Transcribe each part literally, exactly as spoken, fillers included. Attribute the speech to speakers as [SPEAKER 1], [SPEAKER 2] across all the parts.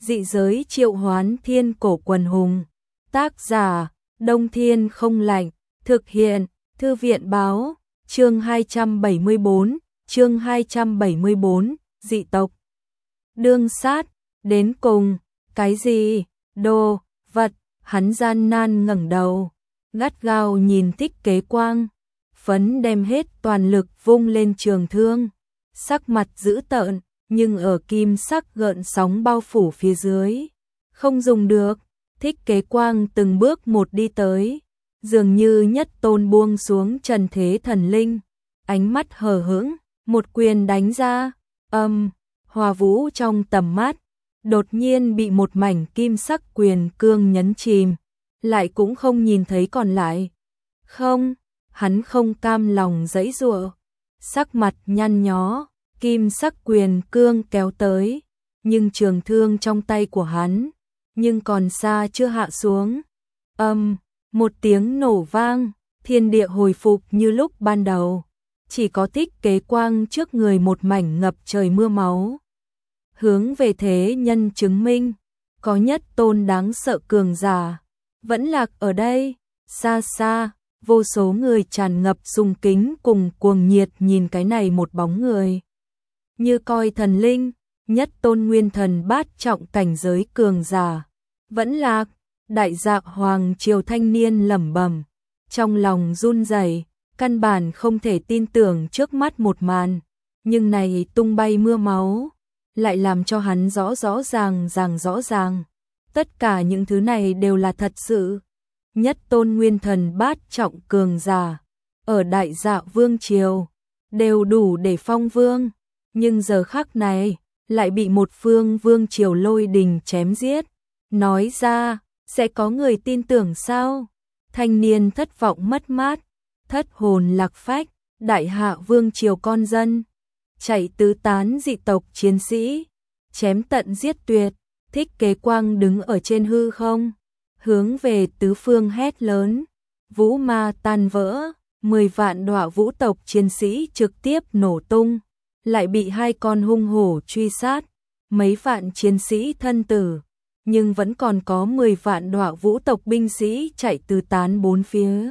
[SPEAKER 1] Dị giới triệu hoán thiên cổ quần hùng. Tác giả, Đông Thiên không lạnh. Thực hiện, Thư viện báo. Chương hai trăm bảy mươi bốn, chương hai trăm bảy mươi bốn, dị tộc. Đương sát, đến cùng, cái gì, đồ, vật, hắn gian nan ngẩng đầu, gắt gao nhìn Thích Kế Quang, phấn đem hết toàn lực vung lên trường thương, sắc mặt dữ tợn, nhưng ở kim sắc gợn sóng bao phủ phía dưới, không dùng được. Thích Kế Quang từng bước một đi tới, dường như nhất tôn buông xuống trần thế thần linh, ánh mắt hờ hững, một quyền đánh ra, âm, hòa vũ trong tầm mắt, đột nhiên bị một mảnh kim sắc quyền cương nhấn chìm, lại cũng không nhìn thấy còn lại. Không, hắn không cam lòng giãy giụa, sắc mặt nhăn nhó, kim sắc quyền cương kéo tới, nhưng trường thương trong tay của hắn, nhưng còn xa chưa hạ xuống. Âm, một tiếng nổ vang, thiên địa hồi phục như lúc ban đầu. Chỉ có Thích Kế Quang trước người một mảnh ngập trời mưa máu. Hướng về thế nhân chứng minh, có nhất tôn đáng sợ cường giả, vẫn lạc ở đây. Xa xa, vô số người tràn ngập sùng kính cùng cuồng nhiệt nhìn cái này một bóng người. Như coi thần linh, nhất tôn nguyên thần bát trọng cảnh giới cường giả, vẫn lạc. Đại dạ hoàng triều thanh niên lẩm bẩm, trong lòng run rẩy, căn bản không thể tin tưởng trước mắt một màn, nhưng này tung bay mưa máu, lại làm cho hắn rõ rõ ràng ràng rõ ràng. Tất cả những thứ này đều là thật sự. Nhất tôn nguyên thần bát trọng cường giả, ở đại dạ vương triều, đều đủ để phong vương, nhưng giờ khắc này, lại bị một phương vương triều lôi đình chém giết. Nói ra, sẽ có người tin tưởng sao? Thanh niên thất vọng mất mát, thất hồn lạc phách, đại hạ vương triều con dân, chạy tứ tán dị tộc chiến sĩ, chém tận giết tuyệt. Thích Kế Quang đứng ở trên hư không, hướng về tứ phương hét lớn, vũ ma tan vỡ, mười vạn đọa vũ tộc chiến sĩ trực tiếp nổ tung, lại bị hai con hung hổ truy sát, mấy vạn chiến sĩ thân tử. Nhưng vẫn còn có mười vạn đọa vũ tộc binh sĩ chạy tứ tán bốn phía.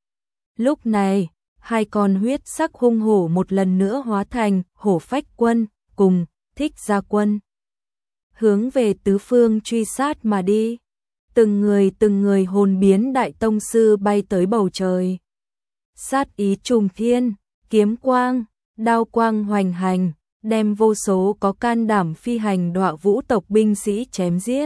[SPEAKER 1] Lúc này, hai con huyết sắc hung hổ một lần nữa hóa thành hổ phách quân cùng Thích Gia quân, hướng về tứ phương truy sát mà đi. Từng người từng người hồn biến đại tông sư bay tới bầu trời. Sát ý trùng thiên, kiếm quang, đao quang hoành hành, đem vô số có can đảm phi hành đọa vũ tộc binh sĩ chém giết.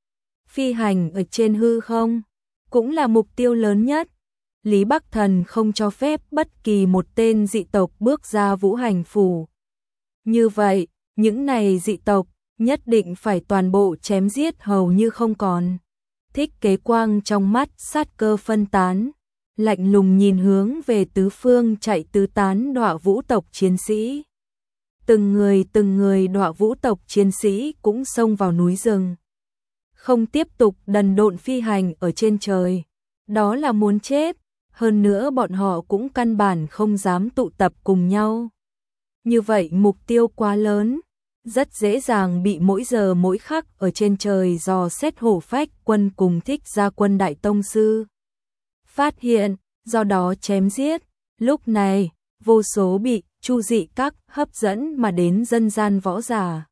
[SPEAKER 1] Phi hành ở trên hư không, cũng là mục tiêu lớn nhất. Lý Bắc Thần không cho phép bất kỳ một tên dị tộc bước ra vũ hành phủ. Như vậy, những này dị tộc, nhất định phải toàn bộ chém giết hầu như không còn. Thích Kế Quang trong mắt sát cơ phân tán, lạnh lùng nhìn hướng về tứ phương chạy tứ tán đọa vũ tộc chiến sĩ. Từng người từng người đọa vũ tộc chiến sĩ cũng xông vào núi rừng. Không tiếp tục đần độn phi hành ở trên trời, đó là muốn chết, hơn nữa bọn họ cũng căn bản không dám tụ tập cùng nhau. Như vậy mục tiêu quá lớn, rất dễ dàng bị mỗi giờ mỗi khắc ở trên trời dò xét hổ phách quân cùng Thích Gia quân đại tông sư phát hiện, do đó chém giết. Lúc này, vô số bị chu dị các hấp dẫn mà đến dân gian võ giả.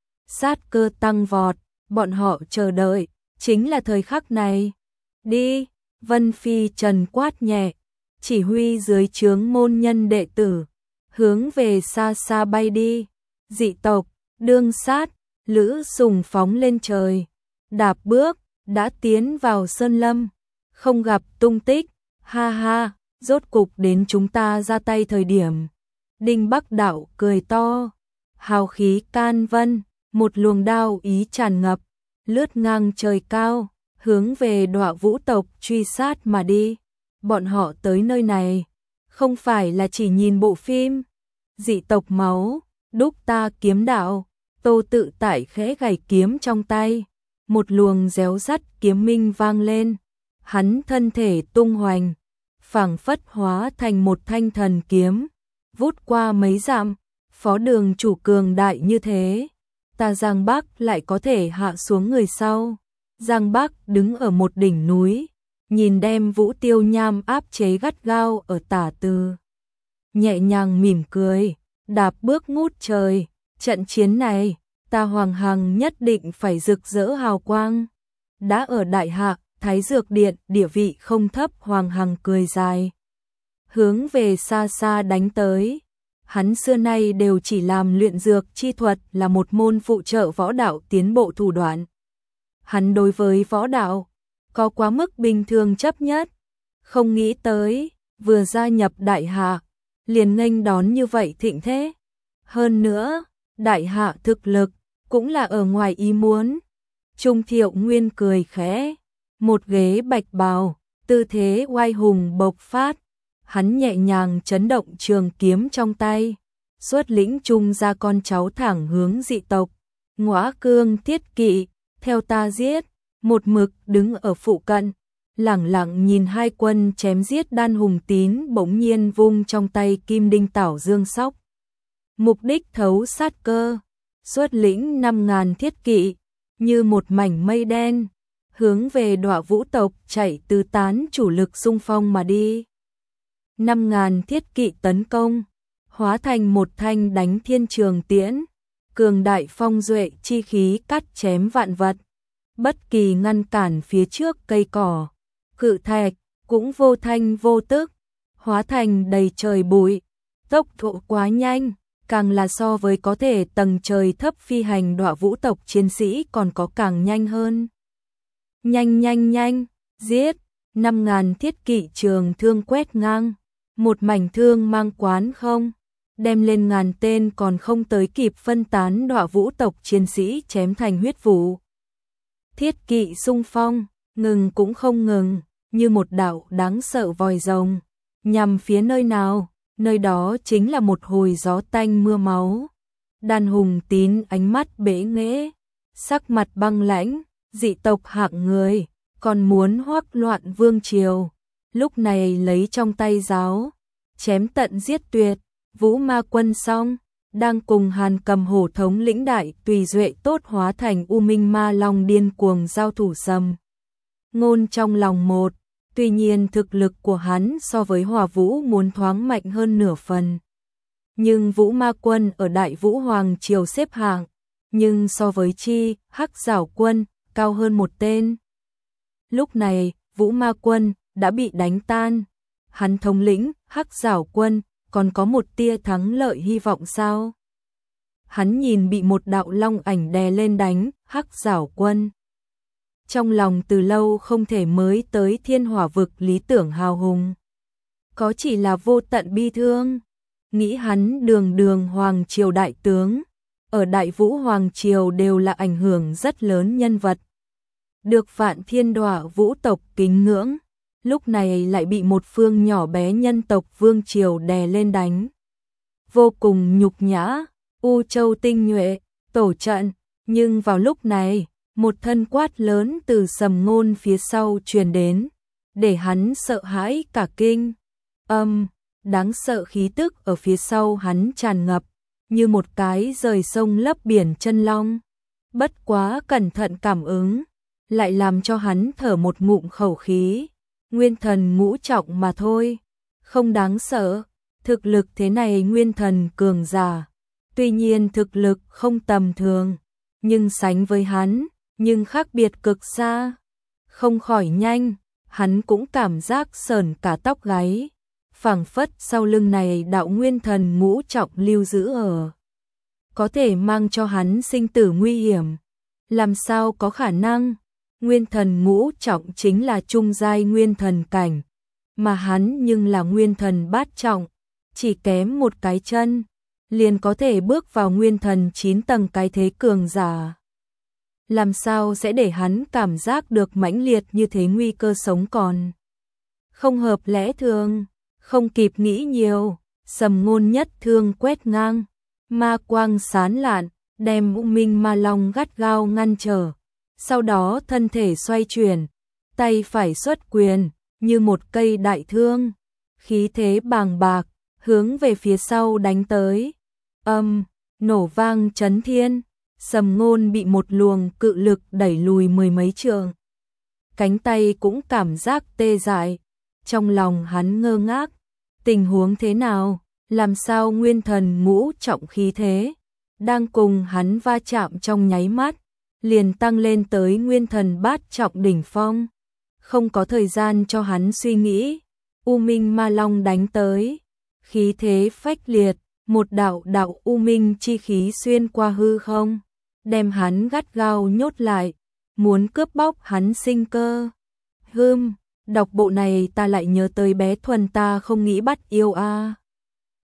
[SPEAKER 1] Sát cơ tăng vọt. Bọn họ chờ đợi, chính là thời khắc này. Đi, Vân Phi Trần quát nhẹ, chỉ huy dưới trướng môn nhân đệ tử, hướng về xa xa bay đi. Dị tộc, đương sát, Lữ Sùng phóng lên trời, đạp bước, đã tiến vào sơn lâm, không gặp tung tích. Ha ha, rốt cục đến chúng ta ra tay thời điểm. Đinh Bắc Đạo cười to, hào khí can vân. Một luồng đao ý tràn ngập, lướt ngang trời cao, hướng về đọa vũ tộc truy sát mà đi. Bọn họ tới nơi này, không phải là chỉ nhìn bộ phim. Dị tộc máu, đúc ta kiếm đạo, Tô Tự Tại khẽ gảy kiếm trong tay. Một luồng réo rắt kiếm minh vang lên, hắn thân thể tung hoành, phảng phất hóa thành một thanh thần kiếm, vút qua mấy dặm. Phó đường chủ cường đại như thế, ta Giang Bắc lại có thể hạ xuống người sau. Giang Bắc đứng ở một đỉnh núi, nhìn đem Vũ Tiêu Nham áp chế gắt gao ở tả tư. Nhẹ nhàng mỉm cười, đạp bước ngút trời, trận chiến này, ta Hoàng Hằng nhất định phải rực rỡ hào quang. Đã ở Đại Hạ, Thái Dược Điện, địa vị không thấp, Hoàng Hằng cười dài. Hướng về xa xa đánh tới. Hắn xưa nay đều chỉ làm luyện dược chi thuật là một môn phụ trợ võ đạo tiến bộ thủ đoạn. Hắn đối với võ đạo, có quá mức bình thường chấp nhất. Không nghĩ tới, vừa gia nhập Đại Hạ, liền nghênh đón như vậy thịnh thế. Hơn nữa, Đại Hạ thực lực, cũng là ở ngoài ý muốn. Trung Thiệu Nguyên cười khẽ, một ghế bạch bào, tư thế oai hùng bộc phát. Hắn nhẹ nhàng chấn động trường kiếm trong tay, xuất lĩnh Trung ra con cháu thẳng hướng dị tộc. Ngõa Cương Thiết Kỵ, theo ta giết, một mực đứng ở phụ cận, lẳng lặng nhìn hai quân chém giết. Đan Hùng Tín bỗng nhiên vung trong tay kim đinh tảo dương sóc. Mục đích thấu sát cơ, xuất lĩnh năm ngàn thiết kỵ, như một mảnh mây đen, hướng về Đọa Vũ tộc chạy tứ tán chủ lực xung phong mà đi. Năm ngàn thiết kỵ tấn công, hóa thành một thanh đánh thiên trường tiễn, cường đại phong duệ chi khí cắt chém vạn vật. Bất kỳ ngăn cản phía trước cây cỏ, cự thạch, cũng vô thanh vô tức, hóa thành đầy trời bụi. Tốc độ quá nhanh, càng là so với có thể tầng trời thấp phi hành Đọa Vũ tộc chiến sĩ còn có càng nhanh hơn. Nhanh nhanh nhanh, giết, năm ngàn thiết kỵ trường thương quét ngang, một mảnh thương mang quán không, đem lên ngàn tên còn không tới kịp phân tán Đọa Vũ tộc chiến sĩ chém thành huyết vụ. Thiết kỵ xung phong, ngừng cũng không ngừng, như một đạo đáng sợ vòi rồng, nhằm phía nơi nào, nơi đó chính là một hồi gió tanh mưa máu. Đan Hùng Tín ánh mắt bế nghễ, sắc mặt băng lãnh, dị tộc hạng người, còn muốn hoắc loạn vương triều. Lúc này lấy trong tay giáo, chém tận giết tuyệt. Vũ Ma quân xong, đang cùng Hàn Cầm Hổ thống lĩnh đại tùy duệ tốt hóa thành U Minh Ma Long điên cuồng giao thủ sầm. Ngôn trong lòng một, tuy nhiên thực lực của hắn so với Hỏa Vũ muốn thoáng mạnh hơn nửa phần. Nhưng Vũ Ma quân ở Đại Vũ Hoàng triều xếp hạng, nhưng so với chi, Hắc Giảo quân, cao hơn một tên. Lúc này, Vũ Ma quân đã bị đánh tan. Hắn thống lĩnh, Hắc Giảo quân, còn có một tia thắng lợi hy vọng sao? Hắn nhìn bị một đạo long ảnh đè lên đánh, Hắc Giảo quân. Trong lòng từ lâu không thể mới tới thiên hỏa vực lý tưởng hào hùng. Có chỉ là vô tận bi thương. Nghĩ hắn đường đường Hoàng triều đại tướng, ở Đại Vũ Hoàng triều đều là ảnh hưởng rất lớn nhân vật. Được Vạn Thiên Đọa Vũ tộc kính ngưỡng, lúc này lại bị một phương nhỏ bé nhân tộc vương triều đè lên đánh. Vô cùng nhục nhã, U Châu tinh nhuệ, tổ trận, nhưng vào lúc này, một thân quát lớn từ Sầm Ngôn phía sau truyền đến, để hắn sợ hãi cả kinh. Âm, đáng sợ khí tức ở phía sau hắn tràn ngập, như một cái rời sông lấp biển chân long. Bất quá cẩn thận cảm ứng, lại làm cho hắn thở một ngụm khẩu khí. Nguyên thần ngũ trọng mà thôi, không đáng sợ. Thực lực thế này nguyên thần cường giả, tuy nhiên thực lực không tầm thường, nhưng sánh với hắn, nhưng khác biệt cực xa. Không khỏi nhanh, hắn cũng cảm giác sởn cả tóc gáy, phảng phất sau lưng này đạo nguyên thần ngũ trọng lưu giữ ở, có thể mang cho hắn sinh tử nguy hiểm. Làm sao có khả năng? Nguyên thần ngũ trọng chính là trung giai nguyên thần cảnh, mà hắn nhưng là nguyên thần bát trọng, chỉ kém một cái chân, liền có thể bước vào nguyên thần chín tầng cái thế cường giả. Làm sao sẽ để hắn cảm giác được mãnh liệt như thế, nguy cơ sống còn không hợp lẽ thường. Không kịp nghĩ nhiều, Sầm Ngôn nhất thương quét ngang, ma quang sán lạn, đem U Minh Ma Long gắt gao ngăn trở. Sau đó thân thể xoay chuyển, tay phải xuất quyền, như một cây đại thương, khí thế bàng bạc, hướng về phía sau đánh tới. Âm, nổ vang chấn thiên, Sầm Ngôn bị một luồng cự lực đẩy lùi mười mấy trượng. Cánh tay cũng cảm giác tê dại, trong lòng hắn ngơ ngác, tình huống thế nào, làm sao nguyên thần ngũ trọng khí thế, đang cùng hắn va chạm trong nháy mắt, liền tăng lên tới nguyên thần bát trọng đỉnh phong. Không có thời gian cho hắn suy nghĩ, U Minh Ma Long đánh tới, khí thế phách liệt, một đạo đạo U Minh chi khí xuyên qua hư không, đem hắn gắt gao nhốt lại, muốn cướp bóc hắn sinh cơ. Hừm, đọc bộ này ta lại nhớ tới bé Thuần ta không nghĩ bắt yêu a. À.